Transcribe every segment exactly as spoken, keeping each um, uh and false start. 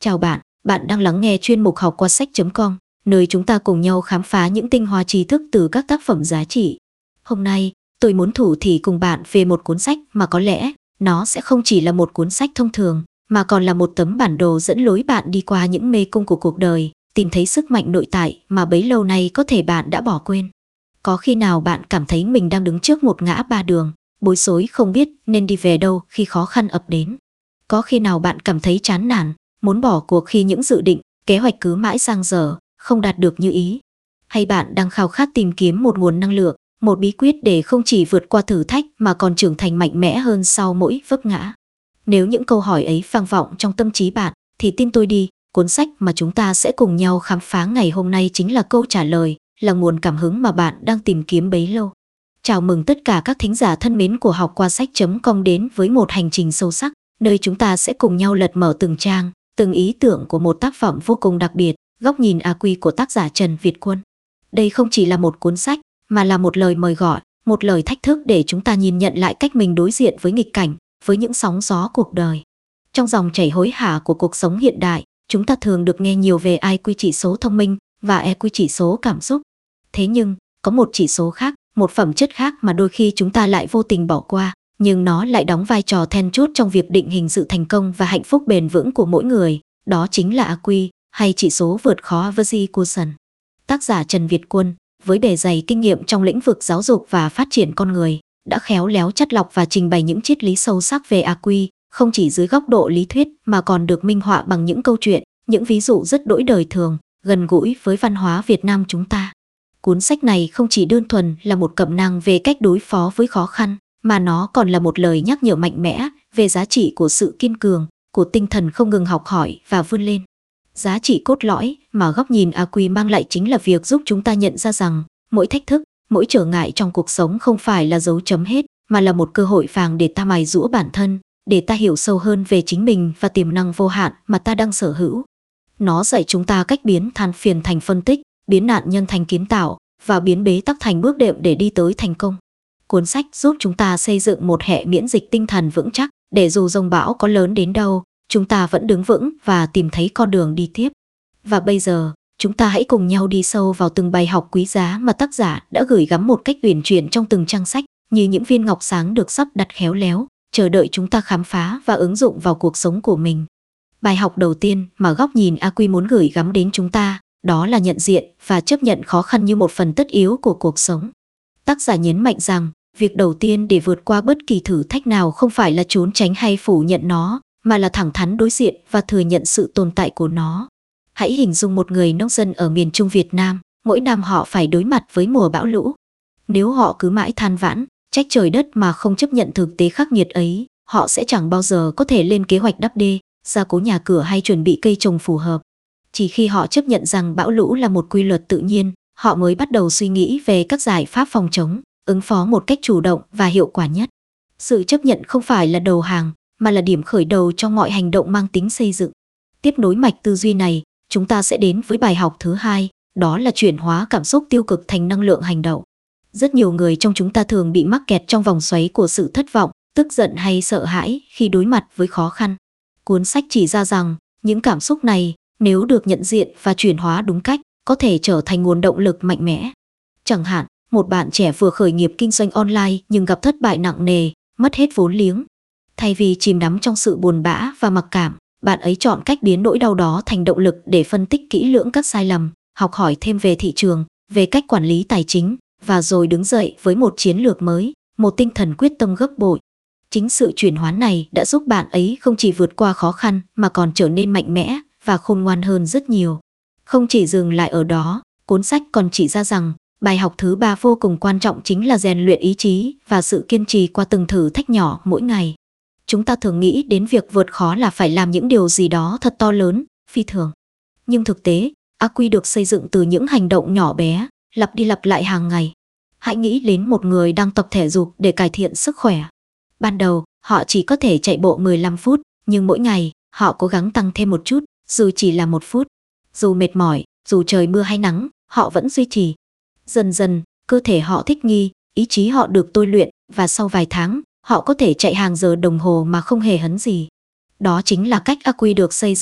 Chào bạn, bạn đang lắng nghe chuyên mục học qua sách chấm com, nơi chúng ta cùng nhau khám phá những tinh hoa tri thức từ các tác phẩm giá trị. Hôm nay, tôi muốn thủ thỉ cùng bạn về một cuốn sách mà có lẽ nó sẽ không chỉ là một cuốn sách thông thường, mà còn là một tấm bản đồ dẫn lối bạn đi qua những mê cung của cuộc đời, tìm thấy sức mạnh nội tại mà bấy lâu nay có thể bạn đã bỏ quên. Có khi nào bạn cảm thấy mình đang đứng trước một ngã ba đường, bối rối không biết nên đi về đâu khi khó khăn ập đến? Có khi nào bạn cảm thấy chán nản, muốn bỏ cuộc khi những dự định, kế hoạch cứ mãi dang dở, không đạt được như ý? Hay bạn đang khao khát tìm kiếm một nguồn năng lượng, một bí quyết để không chỉ vượt qua thử thách mà còn trưởng thành mạnh mẽ hơn sau mỗi vấp ngã? Nếu những câu hỏi ấy vang vọng trong tâm trí bạn, thì tin tôi đi, cuốn sách mà chúng ta sẽ cùng nhau khám phá ngày hôm nay chính là câu trả lời, là nguồn cảm hứng mà bạn đang tìm kiếm bấy lâu. Chào mừng tất cả các thính giả thân mến của học qua sách chấm com đến với một hành trình sâu sắc, nơi chúng ta sẽ cùng nhau lật mở từng trang, từng ý tưởng của một tác phẩm vô cùng đặc biệt, Góc nhìn a quy của tác giả Trần Việt Quân. Đây không chỉ là một cuốn sách, mà là một lời mời gọi, một lời thách thức để chúng ta nhìn nhận lại cách mình đối diện với nghịch cảnh, với những sóng gió cuộc đời. Trong dòng chảy hối hả của cuộc sống hiện đại, chúng ta thường được nghe nhiều về i kiu chỉ số thông minh và e kiu chỉ số cảm xúc. Thế nhưng, có một chỉ số khác, một phẩm chất khác mà đôi khi chúng ta lại vô tình bỏ qua, nhưng nó lại đóng vai trò then chốt trong việc định hình sự thành công và hạnh phúc bền vững của mỗi người, đó chính là a quy, hay chỉ số vượt khó Average Quotient. Tác giả Trần Việt Quân, với bề dày kinh nghiệm trong lĩnh vực giáo dục và phát triển con người, đã khéo léo chắt lọc và trình bày những triết lý sâu sắc về a quy, không chỉ dưới góc độ lý thuyết mà còn được minh họa bằng những câu chuyện, những ví dụ rất đỗi đời thường, gần gũi với văn hóa Việt Nam chúng ta. Cuốn sách này không chỉ đơn thuần là một cẩm nang về cách đối phó với khó khăn, mà nó còn là một lời nhắc nhở mạnh mẽ về giá trị của sự kiên cường, của tinh thần không ngừng học hỏi và vươn lên. Giá trị cốt lõi mà Góc nhìn a quy mang lại chính là việc giúp chúng ta nhận ra rằng mỗi thách thức, mỗi trở ngại trong cuộc sống không phải là dấu chấm hết, mà là một cơ hội vàng để ta mài giũa bản thân, để ta hiểu sâu hơn về chính mình và tiềm năng vô hạn mà ta đang sở hữu. Nó dạy chúng ta cách biến than phiền thành phân tích, biến nạn nhân thành kiến tạo và biến bế tắc thành bước đệm để đi tới thành công. Cuốn sách giúp chúng ta xây dựng một hệ miễn dịch tinh thần vững chắc, để dù dông bão có lớn đến đâu, chúng ta vẫn đứng vững và tìm thấy con đường đi tiếp. Và bây giờ, chúng ta hãy cùng nhau đi sâu vào từng bài học quý giá mà tác giả đã gửi gắm một cách uyển chuyển trong từng trang sách, như những viên ngọc sáng được sắp đặt khéo léo, chờ đợi chúng ta khám phá và ứng dụng vào cuộc sống của mình. Bài học đầu tiên mà Góc nhìn a quy muốn gửi gắm đến chúng ta, đó là nhận diện và chấp nhận khó khăn như một phần tất yếu của cuộc sống. Tác giả nhấn mạnh rằng, việc đầu tiên để vượt qua bất kỳ thử thách nào không phải là trốn tránh hay phủ nhận nó, mà là thẳng thắn đối diện và thừa nhận sự tồn tại của nó. Hãy hình dung một người nông dân ở miền Trung Việt Nam, mỗi năm họ phải đối mặt với mùa bão lũ. Nếu họ cứ mãi than vãn, trách trời đất mà không chấp nhận thực tế khắc nghiệt ấy, họ sẽ chẳng bao giờ có thể lên kế hoạch đắp đê, gia cố nhà cửa hay chuẩn bị cây trồng phù hợp. Chỉ khi họ chấp nhận rằng bão lũ là một quy luật tự nhiên, họ mới bắt đầu suy nghĩ về các giải pháp phòng chống, ứng phó một cách chủ động và hiệu quả nhất. Sự chấp nhận không phải là đầu hàng, mà là điểm khởi đầu cho mọi hành động mang tính xây dựng. Tiếp nối mạch tư duy này, chúng ta sẽ đến với bài học thứ hai, đó là chuyển hóa cảm xúc tiêu cực thành năng lượng hành động. Rất nhiều người trong chúng ta thường bị mắc kẹt trong vòng xoáy của sự thất vọng, tức giận hay sợ hãi khi đối mặt với khó khăn. Cuốn sách chỉ ra rằng, những cảm xúc này, nếu được nhận diện và chuyển hóa đúng cách, có thể trở thành nguồn động lực mạnh mẽ. Chẳng hạn, một bạn trẻ vừa khởi nghiệp kinh doanh online nhưng gặp thất bại nặng nề, mất hết vốn liếng. Thay vì chìm đắm trong sự buồn bã và mặc cảm, bạn ấy chọn cách biến nỗi đau đó thành động lực để phân tích kỹ lưỡng các sai lầm, học hỏi thêm về thị trường, về cách quản lý tài chính, và rồi đứng dậy với một chiến lược mới, một tinh thần quyết tâm gấp bội. Chính sự chuyển hóa này đã giúp bạn ấy không chỉ vượt qua khó khăn mà còn trở nên mạnh mẽ và khôn ngoan hơn rất nhiều. Không chỉ dừng lại ở đó, cuốn sách còn chỉ ra rằng bài học thứ ba vô cùng quan trọng chính là rèn luyện ý chí và sự kiên trì qua từng thử thách nhỏ mỗi ngày. Chúng ta thường nghĩ đến việc vượt khó là phải làm những điều gì đó thật to lớn, phi thường. Nhưng thực tế, a quy được xây dựng từ những hành động nhỏ bé, lặp đi lặp lại hàng ngày. Hãy nghĩ đến một người đang tập thể dục để cải thiện sức khỏe. Ban đầu, họ chỉ có thể chạy bộ mười lăm phút, nhưng mỗi ngày, họ cố gắng tăng thêm một chút, dù chỉ là một phút. Dù mệt mỏi, dù trời mưa hay nắng, họ vẫn duy trì. Dần dần, cơ thể họ thích nghi, ý chí họ được tôi luyện, và sau vài tháng, họ có thể chạy hàng giờ đồng hồ mà không hề hấn gì. Đó chính là cách a quy được xây dựng,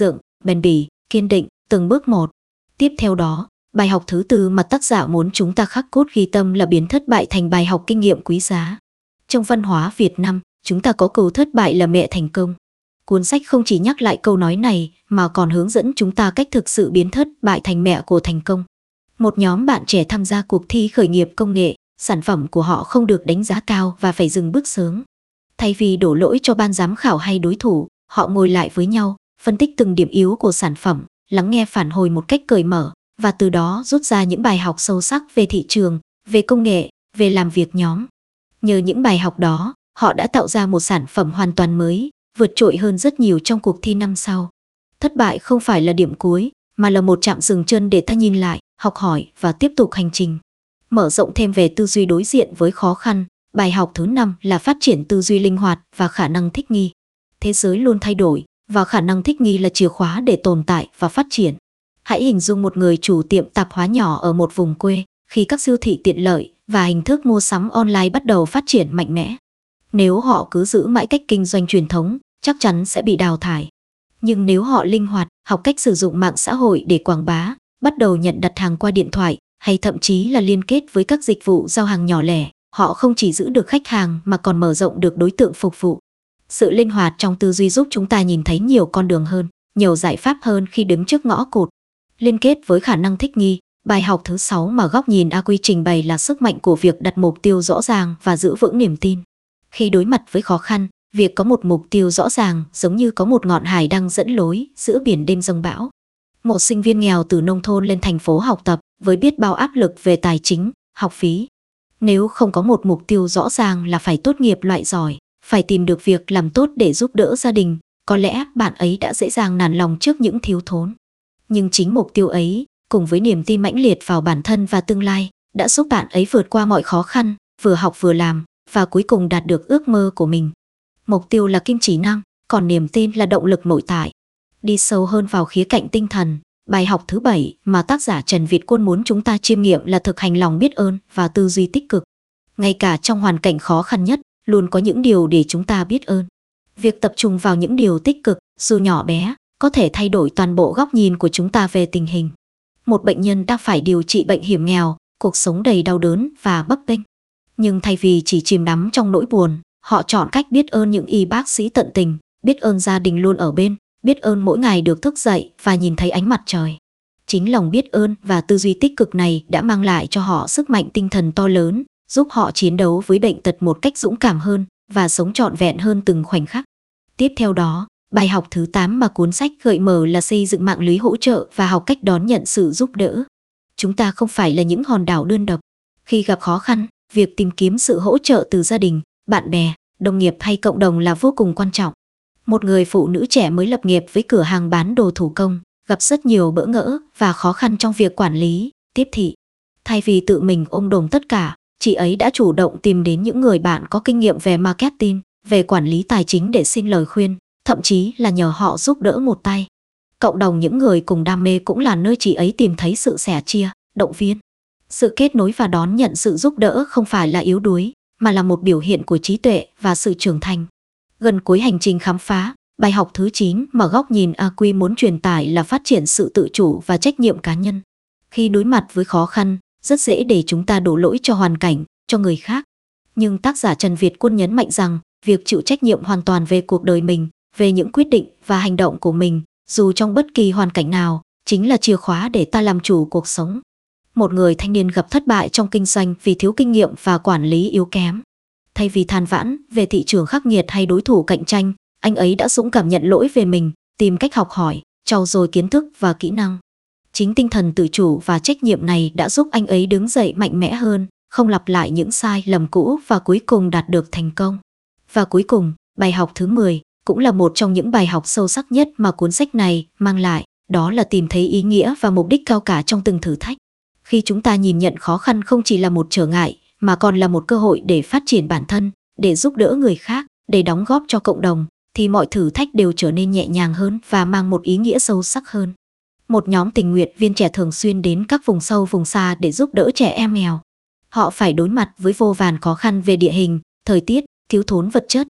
bền bỉ, kiên định, từng bước một. Tiếp theo đó, bài học thứ tư mà tác giả muốn chúng ta khắc cốt ghi tâm là biến thất bại thành bài học kinh nghiệm quý giá. Trong văn hóa Việt Nam, chúng ta có câu thất bại là mẹ thành công. Cuốn sách không chỉ nhắc lại câu nói này mà còn hướng dẫn chúng ta cách thực sự biến thất bại thành mẹ của thành công. Một nhóm bạn trẻ tham gia cuộc thi khởi nghiệp công nghệ, sản phẩm của họ không được đánh giá cao và phải dừng bước sớm. Thay vì đổ lỗi cho ban giám khảo hay đối thủ, họ ngồi lại với nhau, phân tích từng điểm yếu của sản phẩm, lắng nghe phản hồi một cách cởi mở và từ đó rút ra những bài học sâu sắc về thị trường, về công nghệ, về làm việc nhóm. Nhờ những bài học đó, họ đã tạo ra một sản phẩm hoàn toàn mới, vượt trội hơn rất nhiều trong cuộc thi năm sau. Thất bại không phải là điểm cuối, mà là một trạm dừng chân để ta nhìn lại, học hỏi và tiếp tục hành trình. Mở rộng thêm về tư duy đối diện với khó khăn, bài học thứ năm là phát triển tư duy linh hoạt và khả năng thích nghi. Thế giới luôn thay đổi, và khả năng thích nghi là chìa khóa để tồn tại và phát triển. Hãy hình dung một người chủ tiệm tạp hóa nhỏ ở một vùng quê, khi các siêu thị tiện lợi và hình thức mua sắm online bắt đầu phát triển mạnh mẽ. Nếu họ cứ giữ mãi cách kinh doanh truyền thống, chắc chắn sẽ bị đào thải. Nhưng nếu họ linh hoạt, học cách sử dụng mạng xã hội để quảng bá, bắt đầu nhận đặt hàng qua điện thoại, hay thậm chí là liên kết với các dịch vụ giao hàng nhỏ lẻ, họ không chỉ giữ được khách hàng mà còn mở rộng được đối tượng phục vụ. Sự linh hoạt trong tư duy giúp chúng ta nhìn thấy nhiều con đường hơn, nhiều giải pháp hơn khi đứng trước ngõ cụt. Liên kết với khả năng thích nghi, bài học thứ sáu mà góc nhìn a quy trình bày là sức mạnh của việc đặt mục tiêu rõ ràng và giữ vững niềm tin. Khi đối mặt với khó khăn, việc có một mục tiêu rõ ràng giống như có một ngọn hải đăng dẫn lối giữa biển đêm giông bão. Một sinh viên nghèo từ nông thôn lên thành phố học tập với biết bao áp lực về tài chính, học phí. Nếu không có một mục tiêu rõ ràng là phải tốt nghiệp loại giỏi, phải tìm được việc làm tốt để giúp đỡ gia đình, có lẽ bạn ấy đã dễ dàng nản lòng trước những thiếu thốn. Nhưng chính mục tiêu ấy, cùng với niềm tin mãnh liệt vào bản thân và tương lai, đã giúp bạn ấy vượt qua mọi khó khăn, vừa học vừa làm, và cuối cùng đạt được ước mơ của mình. Mục tiêu là kim chỉ nam, còn niềm tin là động lực nội tại. Đi sâu hơn vào khía cạnh tinh thần, bài học thứ bảy mà tác giả Trần Việt Quân muốn chúng ta chiêm nghiệm là thực hành lòng biết ơn và tư duy tích cực. Ngay cả trong hoàn cảnh khó khăn nhất, luôn có những điều để chúng ta biết ơn. Việc tập trung vào những điều tích cực, dù nhỏ bé, có thể thay đổi toàn bộ góc nhìn của chúng ta về tình hình. Một bệnh nhân đang phải điều trị bệnh hiểm nghèo, cuộc sống đầy đau đớn và bấp bênh. Nhưng thay vì chỉ chìm đắm trong nỗi buồn, họ chọn cách biết ơn những y bác sĩ tận tình, biết ơn gia đình luôn ở bên, biết ơn mỗi ngày được thức dậy và nhìn thấy ánh mặt trời. Chính lòng biết ơn và tư duy tích cực này đã mang lại cho họ sức mạnh tinh thần to lớn, giúp họ chiến đấu với bệnh tật một cách dũng cảm hơn và sống trọn vẹn hơn từng khoảnh khắc. Tiếp theo đó, bài học thứ tám mà cuốn sách gợi mở là xây dựng mạng lưới hỗ trợ và học cách đón nhận sự giúp đỡ. Chúng ta không phải là những hòn đảo đơn độc. Khi gặp khó khăn, việc tìm kiếm sự hỗ trợ từ gia đình, bạn bè, đồng nghiệp hay cộng đồng là vô cùng quan trọng. Một người phụ nữ trẻ mới lập nghiệp với cửa hàng bán đồ thủ công, gặp rất nhiều bỡ ngỡ và khó khăn trong việc quản lý, tiếp thị. Thay vì tự mình ôm đồm tất cả, chị ấy đã chủ động tìm đến những người bạn có kinh nghiệm về marketing, về quản lý tài chính để xin lời khuyên, thậm chí là nhờ họ giúp đỡ một tay. Cộng đồng những người cùng đam mê cũng là nơi chị ấy tìm thấy sự sẻ chia, động viên. Sự kết nối và đón nhận sự giúp đỡ không phải là yếu đuối, mà là một biểu hiện của trí tuệ và sự trưởng thành. Gần cuối hành trình khám phá, bài học thứ chín mà góc nhìn a quy muốn truyền tải là phát triển sự tự chủ và trách nhiệm cá nhân. Khi đối mặt với khó khăn, rất dễ để chúng ta đổ lỗi cho hoàn cảnh, cho người khác. Nhưng tác giả Trần Việt Quân nhấn mạnh rằng, việc chịu trách nhiệm hoàn toàn về cuộc đời mình, về những quyết định và hành động của mình, dù trong bất kỳ hoàn cảnh nào, chính là chìa khóa để ta làm chủ cuộc sống. Một người thanh niên gặp thất bại trong kinh doanh vì thiếu kinh nghiệm và quản lý yếu kém. Thay vì than vãn về thị trường khắc nghiệt hay đối thủ cạnh tranh, anh ấy đã dũng cảm nhận lỗi về mình, tìm cách học hỏi, trau dồi kiến thức và kỹ năng. Chính tinh thần tự chủ và trách nhiệm này đã giúp anh ấy đứng dậy mạnh mẽ hơn, không lặp lại những sai lầm cũ và cuối cùng đạt được thành công. Và cuối cùng, bài học thứ mười cũng là một trong những bài học sâu sắc nhất mà cuốn sách này mang lại, đó là tìm thấy ý nghĩa và mục đích cao cả trong từng thử thách. Khi chúng ta nhìn nhận khó khăn không chỉ là một trở ngại, mà còn là một cơ hội để phát triển bản thân, để giúp đỡ người khác, để đóng góp cho cộng đồng, thì mọi thử thách đều trở nên nhẹ nhàng hơn và mang một ý nghĩa sâu sắc hơn. Một nhóm tình nguyện viên trẻ thường xuyên đến các vùng sâu vùng xa để giúp đỡ trẻ em nghèo. Họ phải đối mặt với vô vàn khó khăn về địa hình, thời tiết, thiếu thốn vật chất.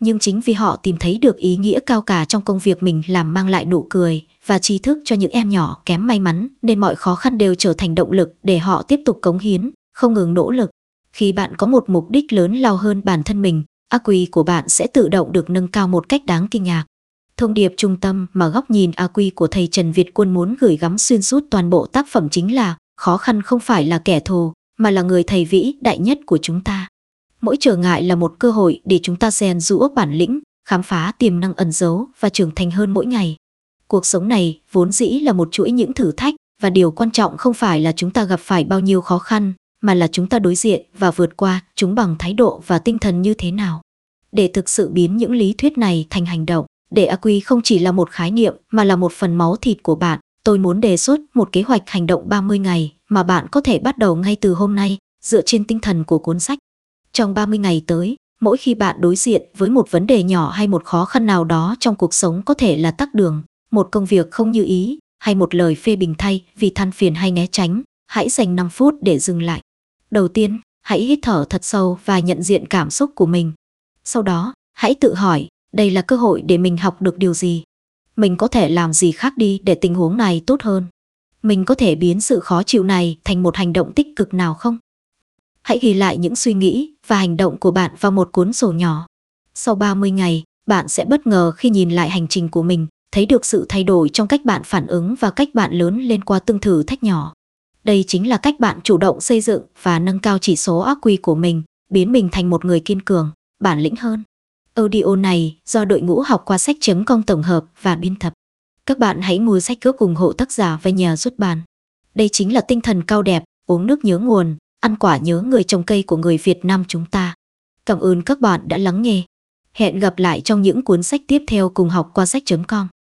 Nhưng chính vì họ tìm thấy được ý nghĩa cao cả trong công việc mình làm mang lại nụ cười và tri thức cho những em nhỏ kém may mắn, nên mọi khó khăn đều trở thành động lực để họ tiếp tục cống hiến, không ngừng nỗ lực. Khi bạn có một mục đích lớn lao hơn bản thân mình, ác quy của bạn sẽ tự động được nâng cao một cách đáng kinh ngạc. Thông điệp trung tâm mà góc nhìn ác quy của thầy Trần Việt Quân muốn gửi gắm xuyên suốt toàn bộ tác phẩm chính là: khó khăn không phải là kẻ thù, mà là người thầy vĩ đại nhất của chúng ta. Mỗi trở ngại là một cơ hội để chúng ta rèn giũa bản lĩnh, khám phá tiềm năng ẩn giấu và trưởng thành hơn mỗi ngày. Cuộc sống này vốn dĩ là một chuỗi những thử thách, và điều quan trọng không phải là chúng ta gặp phải bao nhiêu khó khăn, mà là chúng ta đối diện và vượt qua chúng bằng thái độ và tinh thần như thế nào. Để thực sự biến những lý thuyết này thành hành động, để ác quy không chỉ là một khái niệm mà là một phần máu thịt của bạn, tôi muốn đề xuất một kế hoạch hành động ba mươi ngày mà bạn có thể bắt đầu ngay từ hôm nay, dựa trên tinh thần của cuốn sách. Trong ba mươi ngày tới, mỗi khi bạn đối diện với một vấn đề nhỏ hay một khó khăn nào đó trong cuộc sống, có thể là tắc đường, một công việc không như ý, hay một lời phê bình thay vì than phiền hay né tránh, hãy dành năm phút để dừng lại. Đầu tiên, hãy hít thở thật sâu và nhận diện cảm xúc của mình. Sau đó, hãy tự hỏi, đây là cơ hội để mình học được điều gì? Mình có thể làm gì khác đi để tình huống này tốt hơn? Mình có thể biến sự khó chịu này thành một hành động tích cực nào không? Hãy ghi lại những suy nghĩ và hành động của bạn vào một cuốn sổ nhỏ. Sau ba mươi ngày, bạn sẽ bất ngờ khi nhìn lại hành trình của mình, thấy được sự thay đổi trong cách bạn phản ứng và cách bạn lớn lên qua từng thử thách nhỏ. Đây chính là cách bạn chủ động xây dựng và nâng cao chỉ số ác quy của mình, biến mình thành một người kiên cường, bản lĩnh hơn. Audio này do đội ngũ học qua sách chấm com tổng hợp và biên tập. Các bạn hãy mua sách gốc ủng hộ tác giả và nhà xuất bản. Đây chính là tinh thần cao đẹp, uống nước nhớ nguồn, ăn quả nhớ người trồng cây của người Việt Nam chúng ta. Cảm ơn các bạn đã lắng nghe. Hẹn gặp lại trong những cuốn sách tiếp theo cùng học qua sách chấm com.